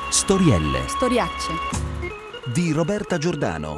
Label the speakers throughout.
Speaker 1: Storielle
Speaker 2: Storiacce
Speaker 1: di Roberta Giordano.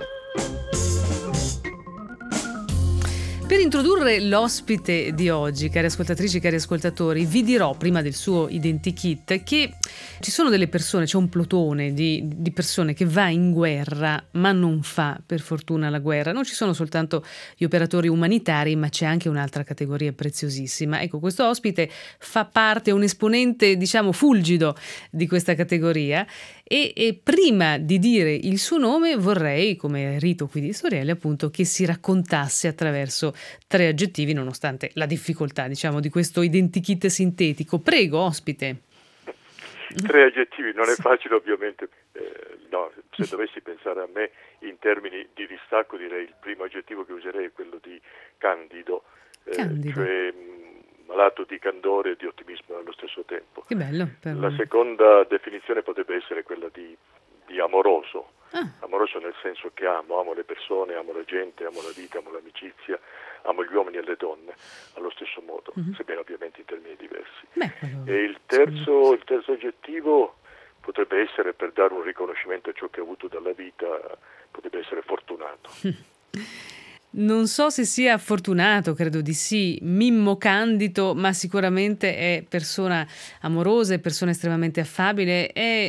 Speaker 3: Per introdurre l'ospite di oggi, cari ascoltatrici e cari ascoltatori, vi dirò prima del suo identikit che ci sono delle persone, c'è un plotone di persone che va in guerra ma non fa per fortuna la guerra. Non ci sono soltanto gli operatori umanitari, ma c'è anche un'altra categoria preziosissima. Ecco, questo ospite fa parte, è un esponente, diciamo, fulgido di questa categoria. E prima di dire il suo nome vorrei, come rito qui di Storielle, appunto, che si raccontasse attraverso 3 aggettivi, nonostante la difficoltà, diciamo, di questo identikit sintetico. Prego, ospite.
Speaker 4: 3 aggettivi, non è facile ovviamente. No, se dovessi pensare a me in termini di distacco, direi il primo aggettivo che userei è quello di candido. Cioè malato di candore e di ottimismo allo stesso tempo.
Speaker 3: Che bello.
Speaker 4: La seconda definizione potrebbe essere quella di amoroso. Amoroso nel senso che amo le persone, amo la gente, amo la vita, amo l'amicizia, amo gli uomini e le donne allo stesso modo, sebbene ovviamente in termini diversi. E il terzo aggettivo potrebbe essere, per dare un riconoscimento a ciò che ha avuto dalla vita, potrebbe essere fortunato.
Speaker 3: Non so se sia fortunato, credo di sì, Mimmo Candido, ma sicuramente è persona amorosa, è persona estremamente affabile,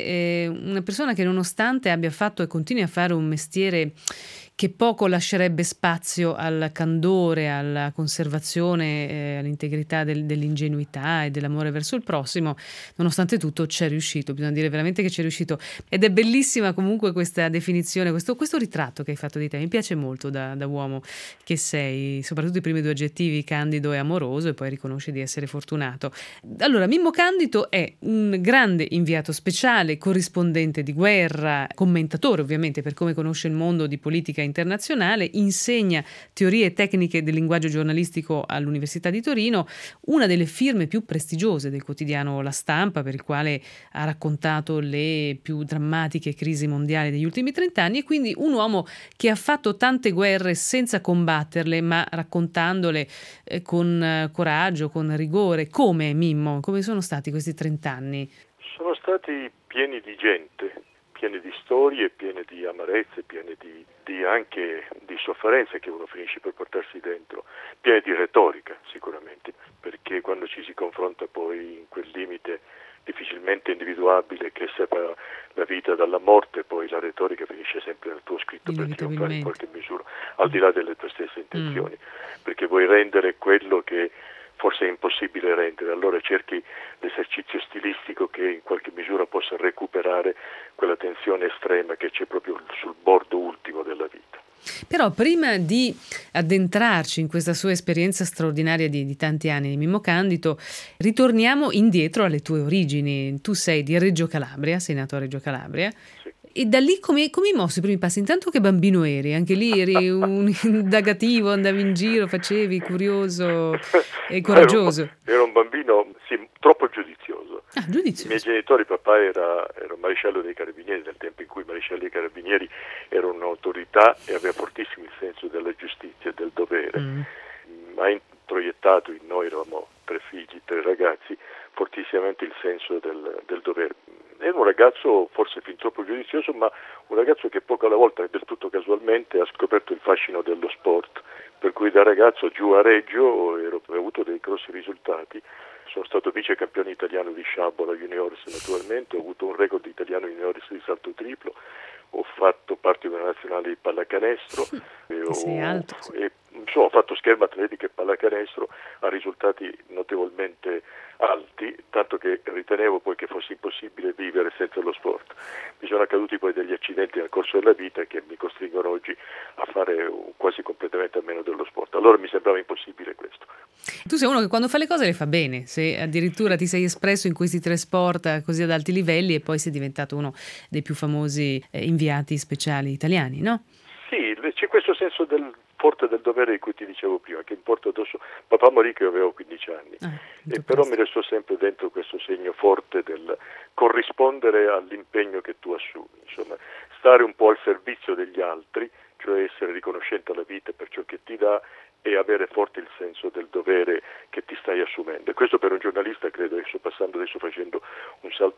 Speaker 3: è una persona che nonostante abbia fatto e continui a fare un mestiere che poco lascerebbe spazio al candore, alla conservazione, all'integrità dell'ingenuità e dell'amore verso il prossimo, nonostante tutto c'è riuscito, bisogna dire veramente che c'è riuscito. Ed è bellissima comunque questa definizione, questo ritratto che hai fatto di te, mi piace molto da uomo che sei, soprattutto i primi 2 aggettivi, candido e amoroso, e poi riconosci di essere fortunato. Allora, Mimmo Candido è un grande inviato speciale, corrispondente di guerra, commentatore ovviamente per come conosce il mondo di politica internazionale, insegna teorie e tecniche del linguaggio giornalistico all'Università di Torino, una delle firme più prestigiose del quotidiano La Stampa, per il quale ha raccontato le più drammatiche crisi mondiali degli ultimi 30 anni, e quindi un uomo che ha fatto tante guerre senza combatterle, ma raccontandole con coraggio, con rigore. Come, Mimmo? Come sono stati questi 30 anni?
Speaker 4: Sono stati pieni di gente, pieni di storie, pieni di amarezze, pieni di anche di sofferenze che uno finisce per portarsi dentro, pieni di retorica sicuramente, perché quando ci si confronta poi in quel limite difficilmente individuabile che separa la vita dalla morte, poi la retorica finisce sempre nel tuo scritto per trionfare in qualche misura, al di là delle tue stesse intenzioni, perché vuoi rendere quello che forse è impossibile rendere, allora cerchi l'esercizio stilistico che in qualche misura possa recuperare quella tensione estrema che c'è proprio sul bordo ultimo della vita.
Speaker 3: Però prima di addentrarci in questa sua esperienza straordinaria di tanti anni di Mimmo Candido, ritorniamo indietro alle tue origini. Tu sei di Reggio Calabria, sei nato a Reggio Calabria. Sì. E da lì come hai mosso i primi passi? Intanto che bambino eri? Anche lì eri un indagativo, andavi in giro, facevi, curioso e coraggioso?
Speaker 4: Ero un bambino, sì, troppo giudizioso.
Speaker 3: Giudizioso.
Speaker 4: I miei genitori, papà era un maresciallo dei carabinieri, nel tempo in cui i marescialli dei carabinieri erano un'autorità e aveva fortissimo il senso della giustizia e del dovere. Ha introiettato in noi, eravamo 3 figli, 3 ragazzi, fortissimamente il senso del dovere. Era un ragazzo forse fin troppo giudizioso, ma un ragazzo che poco alla volta e del tutto casualmente ha scoperto il fascino dello sport, per cui da ragazzo giù a Reggio ho avuto dei grossi risultati. Sono stato vice campione italiano di sciabola juniores naturalmente, ho avuto un record italiano juniores di salto triplo, ho fatto parte di una nazionale di pallacanestro ho fatto scherma atletica e pallacanestro a risultati notevolmente alti, tanto che ritenevo poi che fosse impossibile vivere senza lo sport. Mi sono accaduti poi degli accidenti nel corso della vita che mi costringono oggi a fare quasi completamente a meno dello sport. Allora mi sembrava impossibile questo.
Speaker 3: Tu sei uno che quando fa le cose le fa bene, se addirittura ti sei espresso in questi 3 sport così ad alti livelli e poi sei diventato uno dei più famosi inviati speciali italiani, no?
Speaker 4: Sì, c'è questo senso forte del dovere di cui ti dicevo prima, che mi porto addosso. Papà morì che avevo 15 anni, e però mi restò sempre dentro questo segno forte del corrispondere all'impegno che tu assumi, insomma, stare un po' al servizio degli altri, cioè essere riconoscente alla vita per ciò che ti dà e avere forte il senso del dovere che ti stai assumendo. E questo per un giornalista, credo che sto passando adesso facendo un salto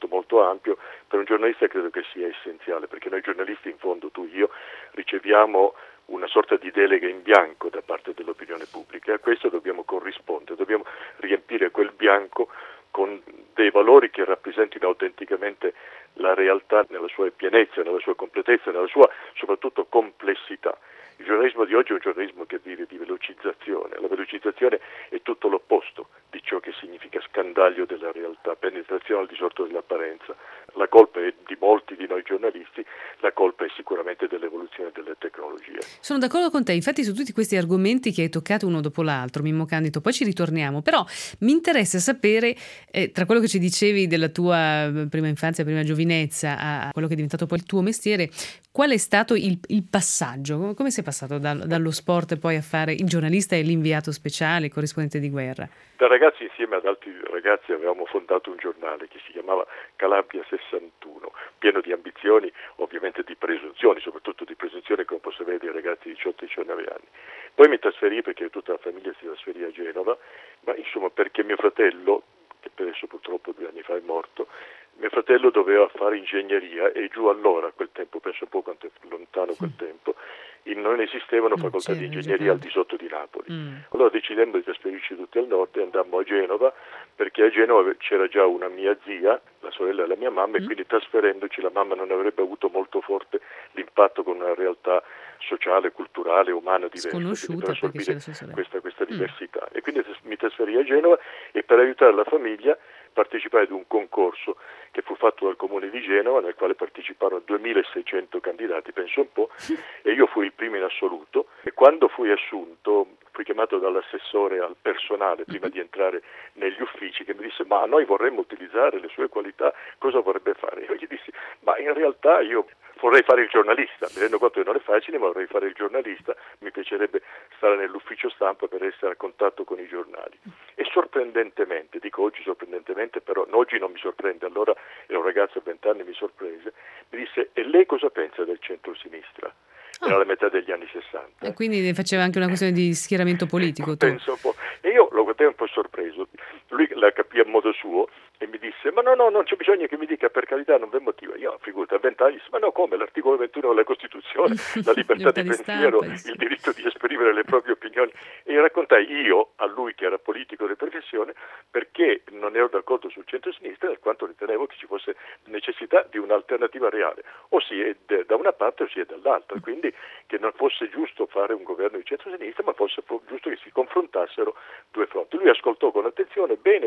Speaker 4: molto molto ampio, per un giornalista credo che sia essenziale, perché noi giornalisti, in fondo, tu e io, riceviamo una sorta di delega in bianco da parte dell'opinione pubblica, e a questo dobbiamo corrispondere, dobbiamo riempire quel bianco con dei valori che rappresentino autenticamente la realtà nella sua pienezza, nella sua completezza, nella sua soprattutto complessità. Il giornalismo di oggi è un giornalismo che vive di velocizzazione. La velocizzazione è tutto l'opposto di ciò che significa scandaglio della realtà, penetrazione al di sotto dell'apparenza. La colpa è di molti di noi giornalisti, la colpa è sicuramente dell'evoluzione delle tecnologie.
Speaker 3: Sono d'accordo con te, infatti su tutti questi argomenti che hai toccato uno dopo l'altro, Mimmo Candido, poi ci ritorniamo, però mi interessa sapere, tra quello che ci dicevi della tua prima infanzia, prima giovinezza, a quello che è diventato poi il tuo mestiere, qual è stato il passaggio? Come sei passato dallo sport e poi a fare il giornalista e l'inviato speciale, il corrispondente di guerra?
Speaker 4: Da ragazzi, insieme ad altri ragazzi, avevamo fondato un giornale che si chiamava Calabria 61, pieno di ambizioni, ovviamente di presunzioni, soprattutto di presunzioni come posso vedere dei ragazzi di 18-19 anni. Poi mi trasferì, perché tutta la famiglia si trasferì a Genova, ma insomma perché mio fratello, che adesso purtroppo 2 anni fa è morto, mio fratello doveva fare ingegneria e giù allora, a quel tempo, penso un po' quanto è lontano quel tempo, non esistevano facoltà di ingegneria al di sotto di Napoli. Allora, decidendo di trasferirci tutti al nord, andammo a Genova, perché a Genova c'era già una mia zia, la sorella della mia mamma, e quindi trasferendoci la mamma non avrebbe avuto molto forte l'impatto con una realtà sociale, culturale, umana diversa,
Speaker 3: sconosciuta, perché c'era sua sorella.
Speaker 4: questa diversità. E quindi mi trasferì a Genova, e per aiutare la famiglia partecipai ad un concorso che fu fatto dal Comune di Genova, nel quale parteciparono 2600 candidati, penso un po', e io fui il primo in assoluto. E quando fui assunto, fui chiamato dall'assessore al personale prima di entrare negli uffici, che mi disse: ma noi vorremmo utilizzare le sue qualità, cosa vorrebbe fare? Io gli dissi: ma in realtà io vorrei fare il giornalista, mi rendo conto che non è facile, ma vorrei fare il giornalista, mi piacerebbe stare nell'ufficio stampa per essere a contatto con i giornali. E sorprendentemente, dico oggi sorprendentemente, però oggi non mi sorprende, allora ero un ragazzo a 20 anni, mi sorprese, mi disse: e lei cosa pensa del centro-sinistra? Era la metà degli anni 60.
Speaker 3: E quindi ne faceva anche una questione di schieramento politico, tu?
Speaker 4: Penso un po'. E io lo guardai un po' sorpreso. Lui la capì a modo suo e mi disse: ma no, non c'è bisogno che mi dica, per carità, non v'è motivo. Io, figurati, a 20 anni disse: ma no, come? L'articolo 21 della Costituzione, la libertà di pensiero, il diritto di esprimere le proprie opinioni. E raccontai io a lui, che era politico di professione, perché non ero d'accordo sul centro-sinistra, in quanto ritenevo che ci fosse necessità di un'alternativa reale, o si è da una parte o si è dall'altra, quindi che non fosse giusto fare un governo di centro-sinistra, ma fosse giusto che si confrontassero due fronti. Lui ascoltò con attenzione, bene,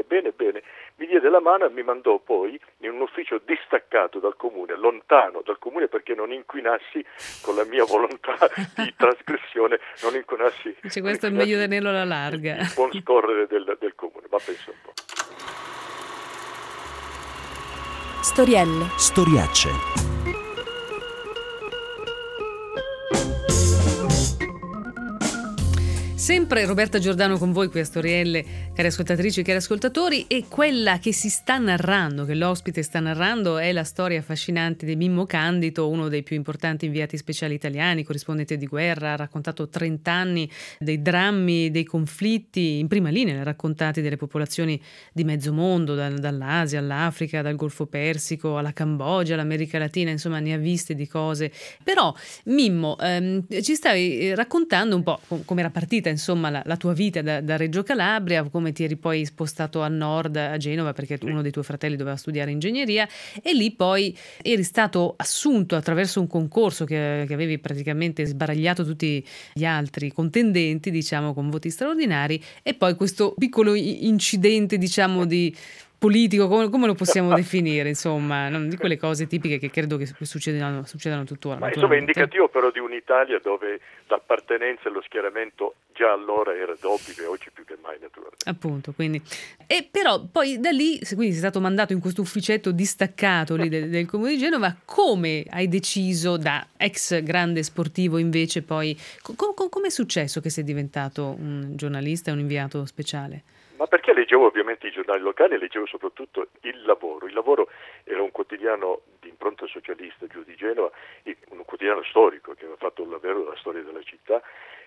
Speaker 4: mi diede la mano e mi mandò poi in un ufficio distaccato dal comune, lontano dal comune, perché non inquinassi con la mia volontà di trasgressione, non inquinassi.
Speaker 3: Dice, questo è meglio tenerlo alla larga.
Speaker 4: Il buon scorrere del comune, ma penso un po'.
Speaker 1: Storiacce.
Speaker 3: Sempre Roberta Giordano con voi qui a Storielle, cari ascoltatrici e cari ascoltatori, e quella che si sta narrando, che l'ospite sta narrando, è la storia affascinante di Mimmo Candido, uno dei più importanti inviati speciali italiani, corrispondente di guerra. Ha raccontato 30 anni dei drammi, dei conflitti in prima linea, raccontati delle popolazioni di mezzo mondo, dall'Asia all'Africa, dal Golfo Persico alla Cambogia, all'America Latina, insomma ne ha viste di cose. Però Mimmo, ci stavi raccontando un po' come era partita insomma la tua vita da Reggio Calabria, come ti eri poi spostato a nord, a Genova, perché uno dei tuoi fratelli doveva studiare ingegneria, e lì poi eri stato assunto attraverso un concorso che avevi praticamente sbaragliato tutti gli altri contendenti, diciamo, con voti straordinari, e poi questo piccolo incidente, diciamo, di politico, come lo possiamo definire, insomma, di quelle cose tipiche che credo che succedano tuttora.
Speaker 4: Ma insomma è indicativo però di un'Italia dove l'appartenenza e lo schieramento già allora era d'obbligo, e oggi più che mai, naturalmente.
Speaker 3: Appunto, quindi. E però poi da lì, quindi sei stato mandato in questo ufficetto distaccato lì del Comune di Genova. Come hai deciso, da ex grande sportivo invece, poi come è successo che sei diventato un giornalista e un inviato speciale?
Speaker 4: Ma perché leggevo ovviamente i giornali locali e leggevo soprattutto Il Lavoro. Il Lavoro era un quotidiano di impronta socialista giù di Genova, un quotidiano storico che aveva fatto davvero la storia della città,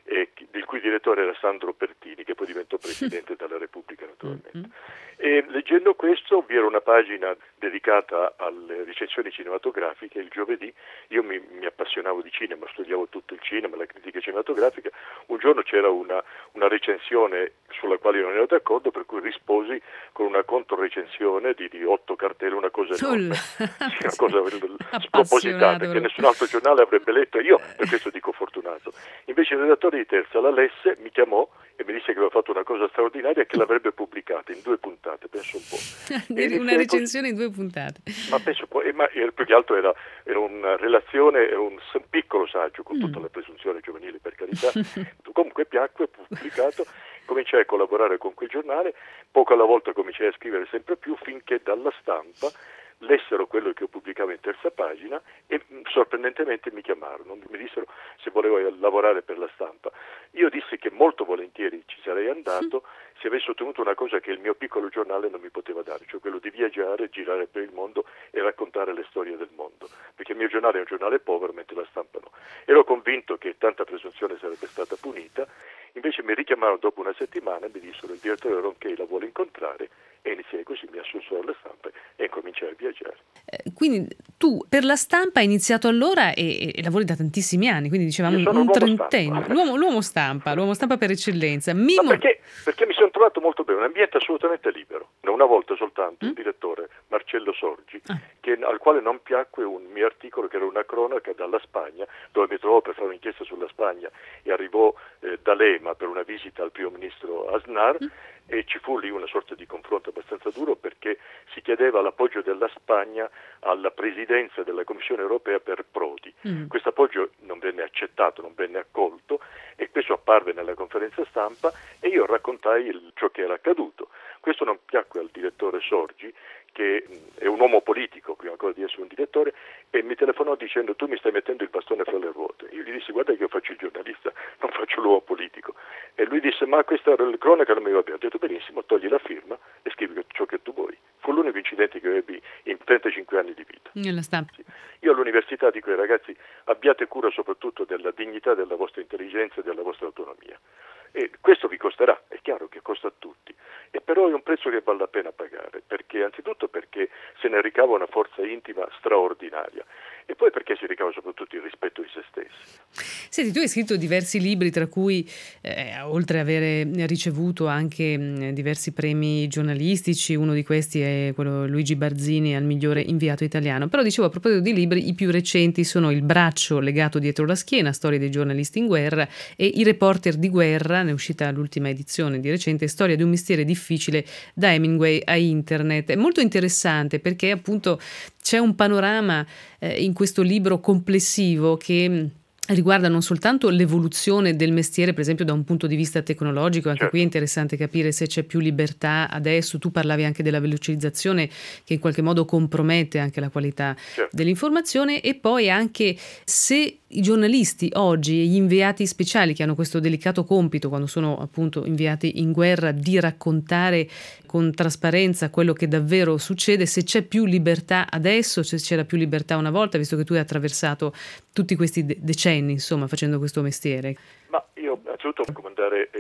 Speaker 4: il cui direttore era Sandro Pertini, che poi diventò Presidente della Repubblica naturalmente. E leggendo questo vi era una pagina dedicata alle recensioni cinematografiche. Il giovedì io mi appassionavo di cinema, studiavo tutto il cinema, la critica cinematografica. Un giorno c'era una recensione sulla quale io non ero d'accordo, per cui risposi con una controrecensione di 8 cartelle, una cosa enorme, una cosa spropositata che nessun altro giornale avrebbe letto, e io per questo dico fortunato. Invece il redattore di Terza la lesse, mi chiamò e mi disse che aveva fatto una cosa straordinaria e che l'avrebbe pubblicata in 2 puntate, penso un po'.
Speaker 3: Una recensione in 2 puntate.
Speaker 4: Ma penso poi, più che altro era una relazione, era un piccolo saggio, con tutta la presunzione giovanile, per carità. Comunque piacque, pubblicato, cominciai a collaborare con quel giornale, poco alla volta cominciai a scrivere sempre più, finché dalla Stampa lessero quello che io pubblicavo in Terza Pagina e sorprendentemente mi chiamarono, mi dissero se volevo lavorare per la Stampa. Io dissi che molto volentieri ci sarei andato se avessi ottenuto una cosa che il mio piccolo giornale non mi poteva dare, cioè quello di viaggiare, girare per il mondo e raccontare le storie del mondo, perché il mio giornale è un giornale povero, mentre la Stampa no. Ero convinto che tanta presunzione sarebbe stata punita, invece mi richiamarono dopo una settimana e mi dissero: il direttore Ronchey la vuole incontrare, e iniziai così, mi assunsero alla Stampa e cominciai a viaggiare.
Speaker 3: Quindi tu per la Stampa hai iniziato allora e lavori da tantissimi anni, quindi dicevamo un trentennio, l'uomo stampa per eccellenza.
Speaker 4: Ma perché mi sono trovato molto bene, un ambiente assolutamente libero. Una volta soltanto il direttore Marcello Sorgi, al quale non piacque un mio articolo che era una cronaca dalla Spagna, dove mi trovò per fare un'inchiesta sulla Spagna e arrivò D'Alema per una visita al primo ministro Aznar, e ci fu lì una sorta di confronto abbastanza duro, perché si chiedeva l'appoggio della Spagna alla presidenza della Commissione europea per Prodi. Questo appoggio non venne accettato, non venne accolto, e questo apparve nella conferenza stampa e io raccontai ciò che era accaduto. Questo non piacque al direttore Sorgi, che è un uomo politico prima cosa di essere un direttore, e mi telefonò dicendo: tu mi stai mettendo il bastone fra le ruote. Io gli dissi: guarda che io faccio il giornalista, non faccio l'uomo politico. E lui disse: ma questa cronaca non mi va bene. Ho detto: benissimo, togli la firma e scrivi ciò che tu vuoi. Fu l'unico incidente che ebbi in 35 anni di vita.
Speaker 3: Nella Stampa.
Speaker 4: Sì. Io all'università dico ai ragazzi: abbiate cura soprattutto della dignità della vostra intelligenza e della vostra autonomia. E questo vi costerà, è chiaro che costa a tutti, e però è un prezzo che vale la pena pagare, perché anzitutto perché se ne ricava una forza intima straordinaria, e poi perché si ricava soprattutto il rispetto di se stessi.
Speaker 3: Senti, tu hai scritto diversi libri, tra cui, oltre ad avere ricevuto anche diversi premi giornalistici, uno di questi è quello Luigi Barzini al migliore inviato italiano. Però dicevo, a proposito di libri, i più recenti sono Il braccio legato dietro la schiena, storie dei giornalisti in guerra, e I reporter di guerra, ne è uscita l'ultima edizione di recente, storia di un mestiere difficile da Hemingway a internet. È molto interessante perché appunto c'è un panorama in questo libro complessivo che riguarda non soltanto l'evoluzione del mestiere, per esempio da un punto di vista tecnologico, anche qui è interessante capire se c'è più libertà adesso. Tu parlavi anche della velocizzazione che in qualche modo compromette anche la qualità dell'informazione, e poi anche se i giornalisti oggi e gli inviati speciali, che hanno questo delicato compito quando sono appunto inviati in guerra di raccontare con trasparenza quello che davvero succede, se c'è più libertà adesso, se c'era più libertà una volta, visto che tu hai attraversato tutti questi decenni, insomma, facendo questo mestiere.
Speaker 4: Ma io innanzitutto voglio comandare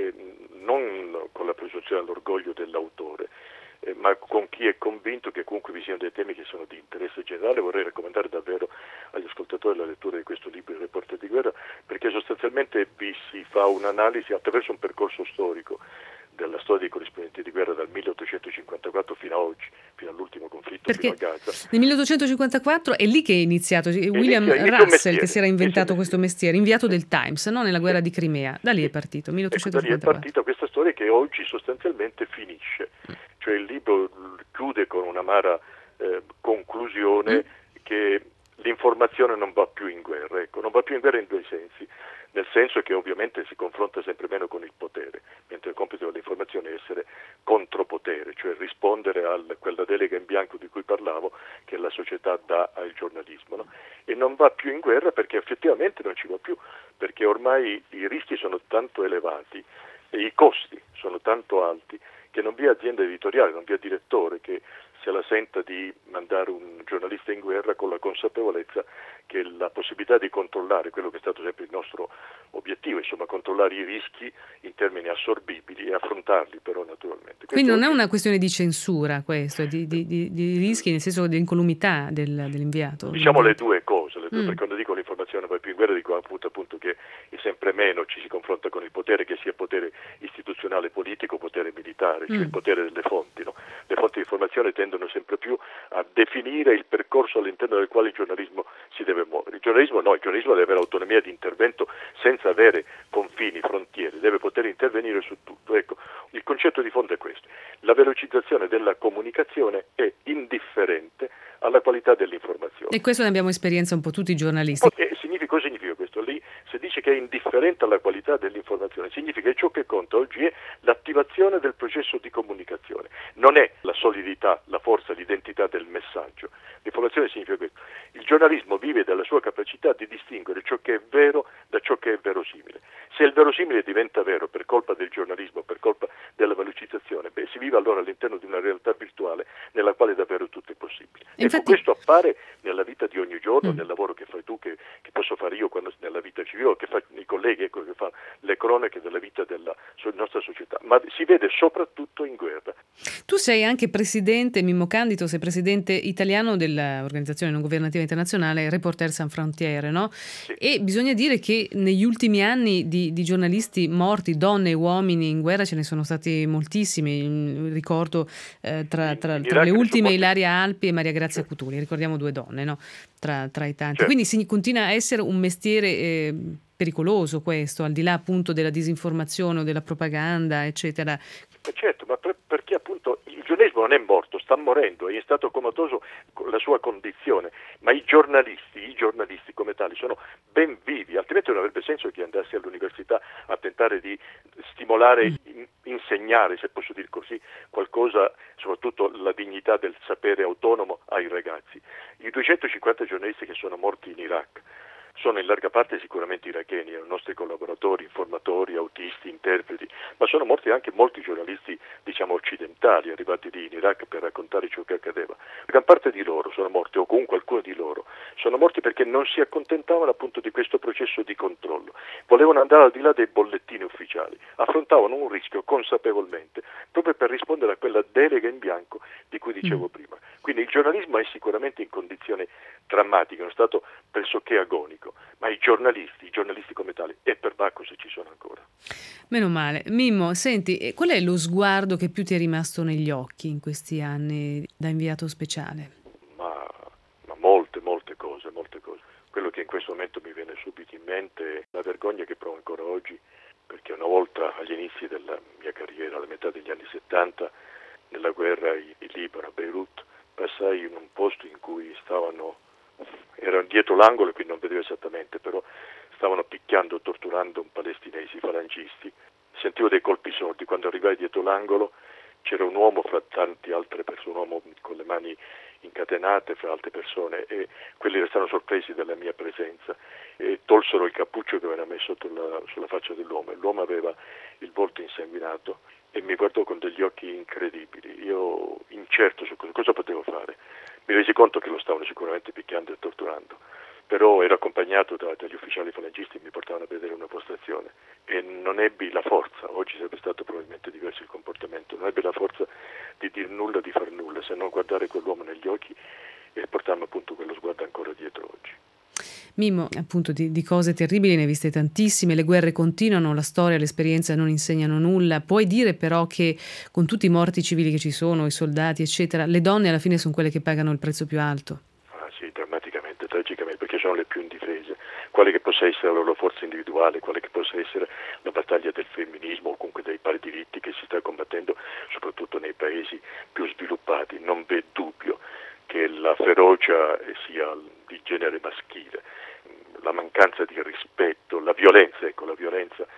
Speaker 4: non con la presunzione all'orgoglio dell'autore, ma con chi è convinto che comunque vi siano dei temi che sono di interesse generale. Vorrei raccomandare davvero agli ascoltatori la lettura di questo libro, Il reporter di guerra, perché sostanzialmente vi si fa un'analisi attraverso un percorso storico della storia dei corrispondenti di guerra dal 1854 fino a oggi, fino all'ultimo conflitto,
Speaker 3: perché
Speaker 4: fino a Gaza.
Speaker 3: Nel 1854 è lì che è iniziato William Russell, che si era inventato questo mestiere, inviato del Times, no? Nella guerra di Crimea. Da lì è partito, 1854.
Speaker 4: Da lì è partita questa storia che oggi sostanzialmente finisce. Cioè il libro chiude con un'amara conclusione che l'informazione non va più in guerra. Ecco, non va più in guerra in due sensi. Nel senso che ovviamente si confronta sempre meno con il potere, mentre il compito dell'informazione è essere contropotere, cioè rispondere a quella delega in bianco di cui parlavo, che la società dà al giornalismo, no? E non va più in guerra perché effettivamente non ci va più, perché ormai i rischi sono tanto elevati e i costi sono tanto alti che non vi è azienda editoriale, non vi è direttore che se la senta di mandare un giornalista in guerra con la consapevolezza che la possibilità di controllare quello che è stato sempre il nostro obiettivo, insomma controllare i rischi in termini assorbibili e affrontarli però naturalmente.
Speaker 3: Quindi non è una questione di censura questo, di rischi, nel senso di incolumità dell'inviato?
Speaker 4: Diciamo le due cose, perché quando dico l'informazione poi più in guerra dico appunto che sempre meno ci si confronta con il potere, che sia potere istituzionale politico o potere militare, cioè il potere delle fonti, no? Le fonti di informazione tendono sempre più a definire il percorso all'interno del quale il giornalismo si deve muovere. Il giornalismo deve avere autonomia di intervento senza avere confini, frontiere, deve poter intervenire su tutto. Ecco, il concetto di fondo è questo: la velocizzazione della comunicazione è indifferente alla qualità dell'informazione.
Speaker 3: E questo ne abbiamo esperienza un po' tutti i giornalisti.
Speaker 4: Cosa significa questo? Lì, se dice che è indifferente alla qualità dell'informazione, significa che ciò che conta oggi è l'attivazione del processo di comunicazione, non è la solidità, la forza, l'identità del messaggio. L'informazione significa questo. Il giornalismo vive dalla sua capacità di distinguere ciò che è vero da ciò che è verosimile. Se il verosimile diventa vero per colpa del giornalismo, per colpa della velocizzazione, si vive allora all'interno di una realtà virtuale nella quale davvero tutto è possibile. Infatti, questo appare nella vita di ogni giorno, nel lavoro che fai tu, che posso fare io quando nella vita civile, che fanno i colleghi, che fanno le cronache della vita della nostra società, ma si vede soprattutto in guerra.
Speaker 3: Tu sei anche presidente, Mimmo Candido, sei presidente italiano dell'organizzazione non governativa internazionale Reporters Sans Frontiere, no?
Speaker 4: Sì.
Speaker 3: E bisogna dire che negli ultimi anni di giornalisti morti, donne e uomini in guerra, ce ne sono stati moltissimi. Ricordo tra le ultime Ilaria Alpi e Maria Grazia Cutuli, ricordiamo due donne, no? Tra i tanti.
Speaker 4: Certo.
Speaker 3: Quindi si continua a essere un mestiere pericoloso questo, al di là appunto della disinformazione o della propaganda, eccetera.
Speaker 4: Certo, ma perché appunto il giornalismo non è morto, sta morendo, è in stato comatoso la sua condizione, ma i giornalisti come tali sono ben vivi, altrimenti non avrebbe senso che andassi all'università a tentare di stimolare, insegnare, se posso dire così, qualcosa, soprattutto la dignità del sapere autonomo ai ragazzi. I 250 giornalisti che sono morti in Iraq sono in larga parte sicuramente iracheni, erano nostri collaboratori, informatori, autisti, interpreti, ma sono morti anche molti giornalisti, diciamo, occidentali, arrivati lì in Iraq per raccontare ciò che accadeva. Gran parte di loro sono morti, o comunque alcuni di loro, sono morti perché non si accontentavano appunto di questo processo di controllo, volevano andare al di là dei bollettini ufficiali, affrontavano un rischio consapevolmente, proprio per rispondere a quella delega in bianco di cui dicevo prima. Quindi il giornalismo è sicuramente in condizioni drammatiche, è uno stato pressoché agonico, ma i giornalisti come tali, e per Bacco se ci sono ancora.
Speaker 3: Meno male. Mimmo, senti, qual è lo sguardo che più ti è rimasto negli occhi in questi anni da inviato speciale?
Speaker 4: Ma molte cose. Quello che in questo momento mi viene subito in mente è la vergogna che provo ancora oggi, perché una volta agli inizi della mia carriera, alla metà degli anni 70, nella guerra in Libano, a Beirut, passai in un posto in cui erano dietro l'angolo, quindi non vedevo esattamente, però stavano picchiando, torturando un palestinesi falangisti. Sentivo dei colpi sordi. Quando arrivai dietro l'angolo c'era un uomo fra tante altre persone, un uomo con le mani incatenate fra altre persone, e quelli restarono sorpresi dalla mia presenza e tolsero il cappuccio che aveva messo sulla faccia dell'uomo. L'uomo aveva il volto insanguinato e mi guardò con degli occhi incredibili. Io, incerto su cosa potevo fare, mi resi conto che lo stavano sicuramente picchiando e torturando, però ero accompagnato dagli ufficiali falangisti che mi portavano a vedere una postazione e non ebbi la forza, oggi sarebbe stato probabilmente diverso il comportamento, non ebbi la forza di dir nulla, di far nulla, se non guardare quell'uomo negli occhi e portarmi appunto quello sguardo ancora dietro oggi.
Speaker 3: Mimmo, appunto di cose terribili ne hai viste tantissime, le guerre continuano, la storia, l'esperienza non insegnano nulla. Puoi dire però che con tutti i morti civili che ci sono, i soldati eccetera, le donne alla fine sono quelle che pagano il prezzo più alto?
Speaker 4: Ah sì, drammaticamente, tragicamente, perché sono le più indifese. Quale che possa essere la loro forza individuale, quale che possa essere la battaglia del femminismo o comunque dei pari diritti che si sta combattendo soprattutto nei paesi più sviluppati, non v'è dubbio che la ferocia sia di genere maschile, la mancanza di rispetto, la violenza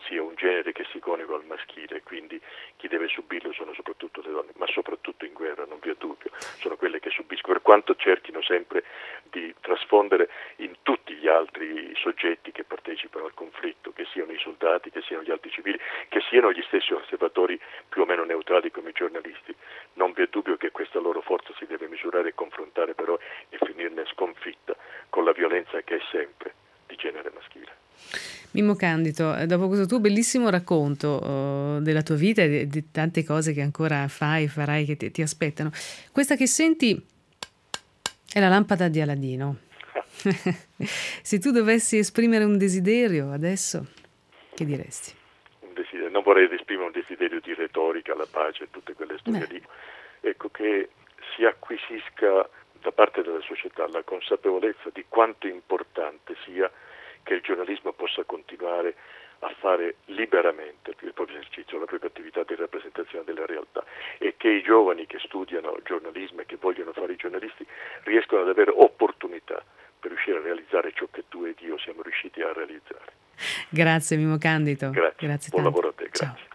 Speaker 4: sia un genere che si coniuga al maschile, quindi chi deve subirlo sono soprattutto le donne, ma soprattutto in guerra, non vi è dubbio, sono quelle che subiscono, per quanto cerchino sempre di trasfondere in tutti gli altri soggetti che partecipano al conflitto, che siano i soldati, che siano gli altri civili, che siano gli stessi osservatori più o meno neutrali come i giornalisti. Non vi è dubbio che questa loro forza si deve misurare e confrontare però e finirne sconfitta con la violenza che è sempre di genere maschile.
Speaker 3: Mimmo Candido, dopo questo tuo bellissimo racconto della tua vita e di tante cose che ancora fai e farai che ti aspettano, questa che senti è la lampada di Aladino. Se tu dovessi esprimere un desiderio adesso, che diresti?
Speaker 4: Non vorrei esprimere un desiderio di retorica, la pace e tutte quelle storie lì. Ecco, che si acquisisca da parte della società la consapevolezza di quanto importante sia che il giornalismo possa continuare a fare liberamente il proprio esercizio, la propria attività di rappresentazione della realtà, e che i giovani che studiano giornalismo e che vogliono fare i giornalisti riescono ad avere opportunità per riuscire a realizzare ciò che tu ed io siamo riusciti a realizzare.
Speaker 3: Grazie Mimmo Candido.
Speaker 4: Grazie. Buon lavoro a te, grazie.
Speaker 3: Ciao.